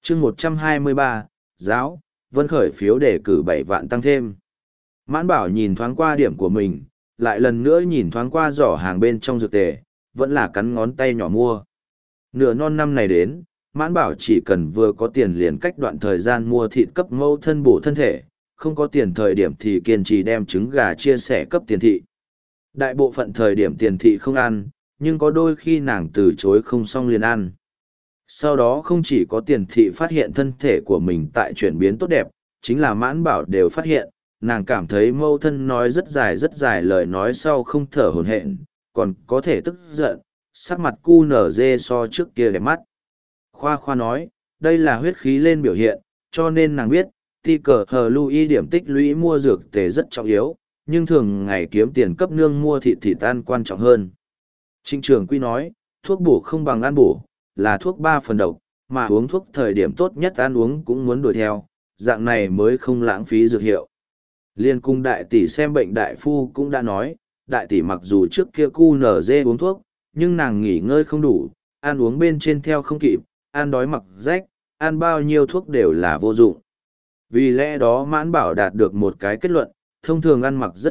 chương 123, giáo, Vân khởi phiếu để cử 7 vạn tăng thêm. Mãn Bảo nhìn thoáng qua điểm của mình, lại lần nữa nhìn thoáng qua giỏ hàng bên trong dược tề, vẫn là cắn ngón tay nhỏ mua. Nửa non năm này đến, Mãn Bảo chỉ cần vừa có tiền liền cách đoạn thời gian mua thịt cấp mẫu thân bổ thân thể, không có tiền thời điểm thì kiên trì đem trứng gà chia sẻ cấp tiền thị. Đại bộ phận thời điểm tiền thị không ăn, nhưng có đôi khi nàng từ chối không xong liền ăn. Sau đó không chỉ có tiền thị phát hiện thân thể của mình tại chuyển biến tốt đẹp, chính là Mãn Bảo đều phát hiện, nàng cảm thấy mâu thân nói rất dài lời nói sau không thở hổn hển, còn có thể tức giận, sắc mặt cu nở dê so trước kia đẹp mắt. Khoa Khoa nói, đây là huyết khí lên biểu hiện, cho nên nàng biết, ti cờ hờ lưu điểm tích lũy mua dược tề rất trọng yếu, nhưng thường ngày kiếm tiền cấp nương mua thịt tan quan trọng hơn. Trịnh Trường Quy nói, thuốc bổ không bằng ăn bổ, là thuốc 3 phần độc, mà uống thuốc thời điểm tốt nhất ăn uống cũng muốn đuổi theo, dạng này mới không lãng phí dược hiệu. Liên cung đại tỷ xem bệnh đại phu cũng đã nói, đại tỷ mặc dù trước kia cu nở dê uống thuốc, nhưng nàng nghỉ ngơi không đủ, ăn uống bên trên theo không kịp, ăn đói mặc rách, ăn bao nhiêu thuốc đều là vô dụng. Vì lẽ đó Mãn Bảo đạt được một cái kết luận, thông thường ăn mặc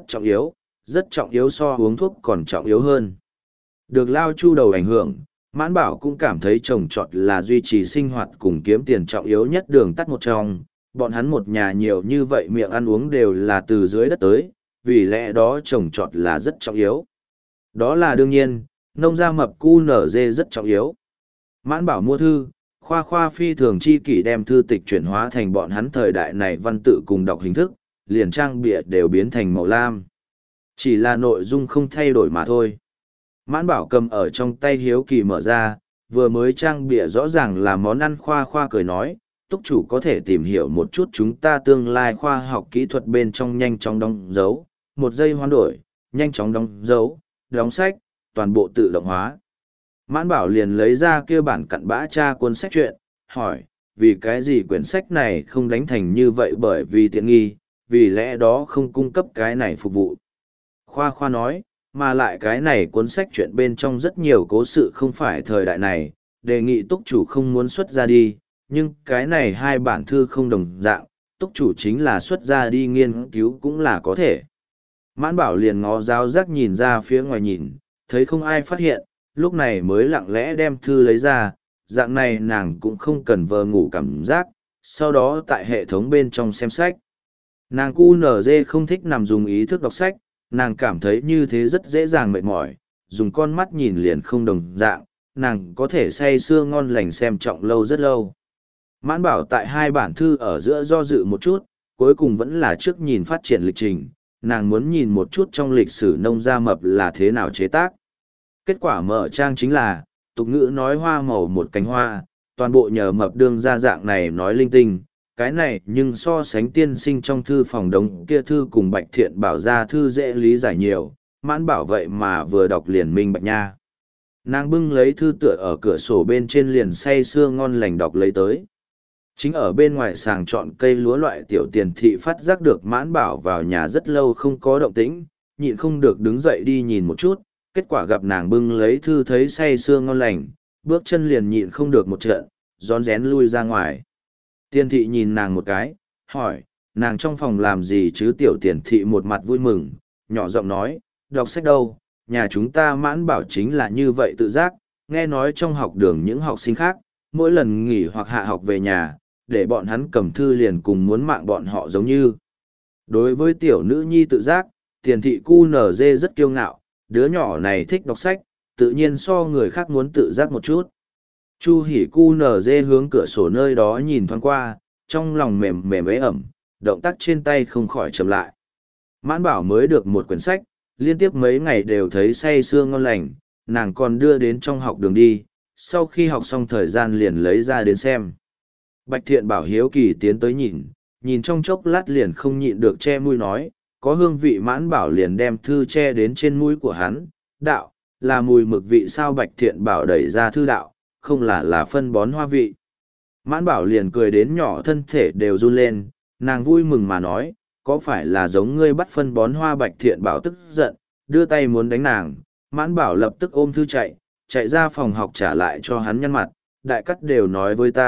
rất trọng yếu so uống thuốc còn trọng yếu hơn. Được Lao Chu đầu ảnh hưởng, Mãn Bảo cũng cảm thấy trồng trọt là duy trì sinh hoạt cùng kiếm tiền trọng yếu nhất đường tắt một trong. Bọn hắn một nhà nhiều như vậy miệng ăn uống đều là từ dưới đất tới, vì lẽ đó trồng trọt là rất trọng yếu. Đó là đương nhiên, nông gia mập cu nở dê rất trọng yếu. Mãn Bảo mua thư, Khoa Khoa phi thường chi kỷ đem thư tịch chuyển hóa thành bọn hắn thời đại này văn tự cùng đọc hình thức, liền trang bìa đều biến thành màu lam. Chỉ là nội dung không thay đổi mà thôi. Mãn Bảo cầm ở trong tay hiếu kỳ mở ra, vừa mới trang bìa rõ ràng là món ăn. Khoa Khoa cười nói, túc chủ có thể tìm hiểu một chút chúng ta tương lai khoa học kỹ thuật bên trong nhanh chóng đóng dấu, 1 giây hoán đổi, nhanh chóng đóng dấu, đóng sách, toàn bộ tự động hóa. Mãn Bảo liền lấy ra kia bản cặn bã tra cuốn sách truyện, hỏi, vì cái gì quyển sách này không đánh thành như vậy? Bởi vì tiện nghi, vì lẽ đó không cung cấp cái này phục vụ. Khoa Khoa nói, mà lại cái này cuốn sách truyện bên trong rất nhiều cố sự không phải thời đại này, đề nghị túc chủ không muốn xuất ra đi, nhưng cái này 2 bản thư không đồng dạng, túc chủ chính là xuất ra đi nghiên cứu cũng là có thể. Mãn Bảo liền ngó giáo giác nhìn ra phía ngoài nhìn, thấy không ai phát hiện, lúc này mới lặng lẽ đem thư lấy ra, dạng này nàng cũng không cần vờ ngủ cảm giác, sau đó tại hệ thống bên trong xem sách. Nàng QNZ không thích nằm dùng ý thức đọc sách, nàng cảm thấy như thế rất dễ dàng mệt mỏi, dùng con mắt nhìn liền không đồng dạng, nàng có thể say sưa ngon lành xem trọng lâu rất lâu. Mãn Bảo tại 2 bản thư ở giữa do dự một chút, cuối cùng vẫn là trước nhìn phát triển lịch trình, nàng muốn nhìn một chút trong lịch sử nông gia mập là thế nào chế tác. Kết quả mở trang chính là, tục ngữ nói hoa màu một cánh hoa, toàn bộ nhờ mập đương ra dạng này nói linh tinh, cái này nhưng so sánh tiên sinh trong thư phòng đống kia thư cùng Bạch Thiện Bảo ra thư dễ lý giải nhiều, Mãn Bảo vậy mà vừa đọc liền minh bạch nha. Nàng bưng lấy thư tựa ở cửa sổ bên trên liền say sưa ngon lành đọc lấy tới. Chính ở bên ngoài sàng chọn cây lúa loại tiểu tiền thị phát giác được Mãn Bảo vào nhà rất lâu không có động tĩnh, nhịn không được đứng dậy đi nhìn một chút, kết quả gặp nàng bưng lấy thư thấy say sưa ngon lành, bước chân liền nhịn không được một trận, rón rén lui ra ngoài. Tiền thị nhìn nàng một cái, hỏi, nàng trong phòng làm gì chứ? Tiểu tiền thị một mặt vui mừng, nhỏ giọng nói, đọc sách đâu, nhà chúng ta Mãn Bảo chính là như vậy tự giác, nghe nói trong học đường những học sinh khác, mỗi lần nghỉ hoặc hạ học về nhà, để bọn hắn cầm thư liền cùng muốn mạng bọn họ giống như. Đối với tiểu nữ nhi tự giác, tiền thị QNZ rất kiêu ngạo, đứa nhỏ này thích đọc sách, tự nhiên so người khác muốn tự giác một chút. Chu hỉ QNZ hướng cửa sổ nơi đó nhìn thoáng qua, trong lòng mềm mềm ế ẩm, động tác trên tay không khỏi chậm lại. Mãn Bảo mới được một quyển sách, liên tiếp mấy ngày đều thấy say sưa ngon lành, nàng còn đưa đến trong học đường đi, sau khi học xong thời gian liền lấy ra đến xem. Bạch Thiện Bảo hiếu kỳ tiến tới nhìn trong chốc lát liền không nhịn được che mũi nói, có hương vị. Mãn Bảo liền đem thư che đến trên mũi của hắn, đạo, là mùi mực vị sao? Bạch Thiện Bảo đẩy ra thư đạo, không là phân bón hoa vị. Mãn Bảo liền cười đến nhỏ thân thể đều run lên, nàng vui mừng mà nói, có phải là giống ngươi bắt phân bón hoa? Bạch Thiện Bảo tức giận, đưa tay muốn đánh nàng, Mãn Bảo lập tức ôm thư chạy ra phòng học trả lại cho hắn nhăn mặt, đại cắt đều nói với ta,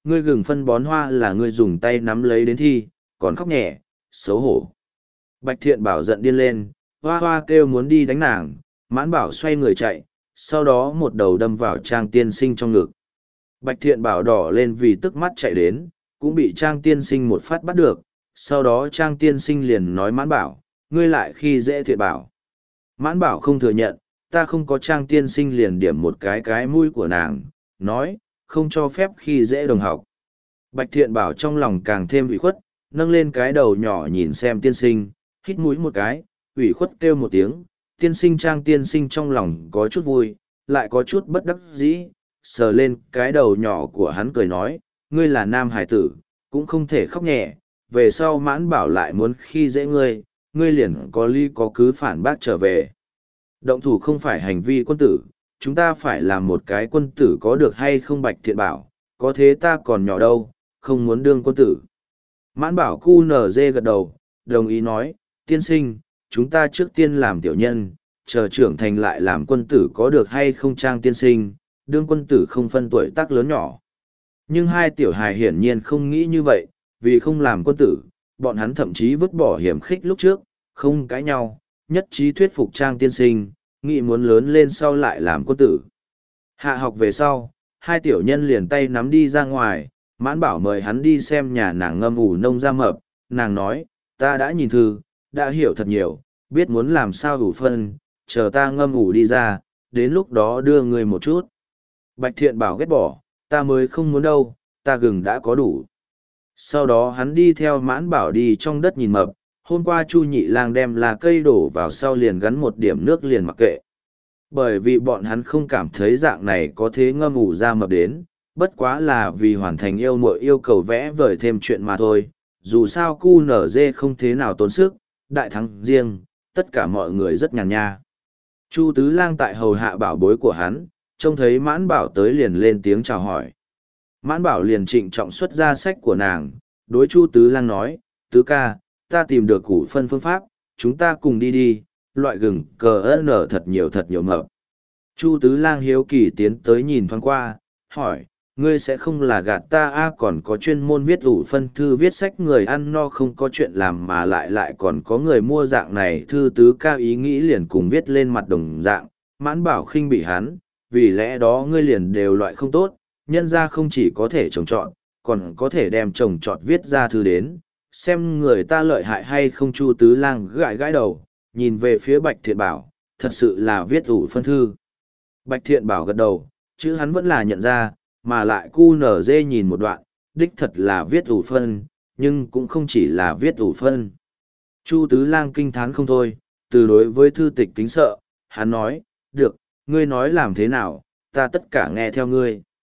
ngươi gừng phân bón hoa là ngươi dùng tay nắm lấy đến thi, còn khóc nhẹ, xấu hổ. Bạch Thiện Bảo giận điên lên, hoa hoa kêu muốn đi đánh nàng, Mãn Bảo xoay người chạy, sau đó một đầu đâm vào Trang tiên sinh trong ngực. Bạch Thiện Bảo đỏ lên vì tức mắt chạy đến, cũng bị Trang tiên sinh một phát bắt được, sau đó Trang tiên sinh liền nói Mãn Bảo, ngươi lại khi dễ Thiện Bảo. Mãn Bảo không thừa nhận, ta không có. Trang tiên sinh liền điểm một cái mũi của nàng, nói, không cho phép khi dễ đồng học. Bạch Thiện Bảo trong lòng càng thêm ủy khuất, nâng lên cái đầu nhỏ nhìn xem tiên sinh, hít mũi một cái, ủy khuất kêu một tiếng. Tiên sinh Trang tiên sinh trong lòng có chút vui, lại có chút bất đắc dĩ, sờ lên cái đầu nhỏ của hắn cười nói, ngươi là nam hải tử, cũng không thể khóc nhẹ, về sau Mãn Bảo lại muốn khi dễ ngươi, ngươi liền có lý có cứ phản bác trở về. Động thủ không phải hành vi quân tử, chúng ta phải làm một cái quân tử có được hay không? Bạch Thiện Bảo, có thế ta còn nhỏ đâu, không muốn đương quân tử. Mãn Bảo cu nở dê gật đầu, đồng ý nói, tiên sinh, chúng ta trước tiên làm tiểu nhân, chờ trưởng thành lại làm quân tử có được hay không? Trang tiên sinh, đương quân tử không phân tuổi tác lớn nhỏ. Nhưng hai tiểu hài hiển nhiên không nghĩ như vậy, vì không làm quân tử, bọn hắn thậm chí vứt bỏ hiểm khích lúc trước, không cãi nhau, nhất trí thuyết phục Trang tiên sinh, nghĩ muốn lớn lên sau lại làm quân tử. Hạ học về sau, hai tiểu nhân liền tay nắm đi ra ngoài, Mãn Bảo mời hắn đi xem nhà nàng ngâm ủ nông ra mập, nàng nói, ta đã nhìn thư, đã hiểu thật nhiều, biết muốn làm sao ủ phân, chờ ta ngâm ủ đi ra, đến lúc đó đưa người một chút. Bạch Thiện Bảo ghét bỏ, ta mới không muốn đâu, ta gừng đã có đủ. Sau đó hắn đi theo Mãn Bảo đi trong đất nhìn mập, hôm qua Chu Nhị Lang đem là cây đổ vào sau liền gắn một điểm nước liền mặc kệ. Bởi vì bọn hắn không cảm thấy dạng này có thế ngâm ủ ra mập đến, bất quá là vì hoàn thành yêu muội yêu cầu vẽ vời thêm chuyện mà thôi. Dù sao cu nở dê không thế nào tốn sức, đại thắng riêng, tất cả mọi người rất nhàn nha. Chu Tứ Lang tại hầu hạ bảo bối của hắn, trông thấy Mãn Bảo tới liền lên tiếng chào hỏi. Mãn Bảo liền trịnh trọng xuất ra sách của nàng, đối Chu Tứ Lang nói, Tứ ca, ta tìm được củ phân phương pháp, chúng ta cùng đi đi, loại gừng cờ nở thật nhiều mập. Chu Tứ Lang hiếu kỳ tiến tới nhìn thoáng qua, hỏi, ngươi sẽ không là gạt ta còn có chuyên môn viết ủ phân thư viết sách người ăn no không có chuyện làm mà lại còn có người mua dạng này thư. Tứ ca ý nghĩ liền cùng viết lên mặt đồng dạng, Mãn Bảo khinh bị hắn, vì lẽ đó ngươi liền đều loại không tốt, nhân ra không chỉ có thể trồng trọt, còn có thể đem trồng trọt viết ra thư đến, xem người ta lợi hại hay không. Chu Tứ Lang gãi gãi đầu, nhìn về phía Bạch Thiện Bảo, thật sự là viết ủ phân thư. Bạch Thiện Bảo gật đầu, chữ hắn vẫn là nhận ra, mà lại cu nở dê nhìn một đoạn, đích thật là viết ủ phân, nhưng cũng không chỉ là viết ủ phân. Chu Tứ Lang kinh thán không thôi, từ đối với thư tịch kính sợ, hắn nói, được, ngươi nói làm thế nào, ta tất cả nghe theo ngươi.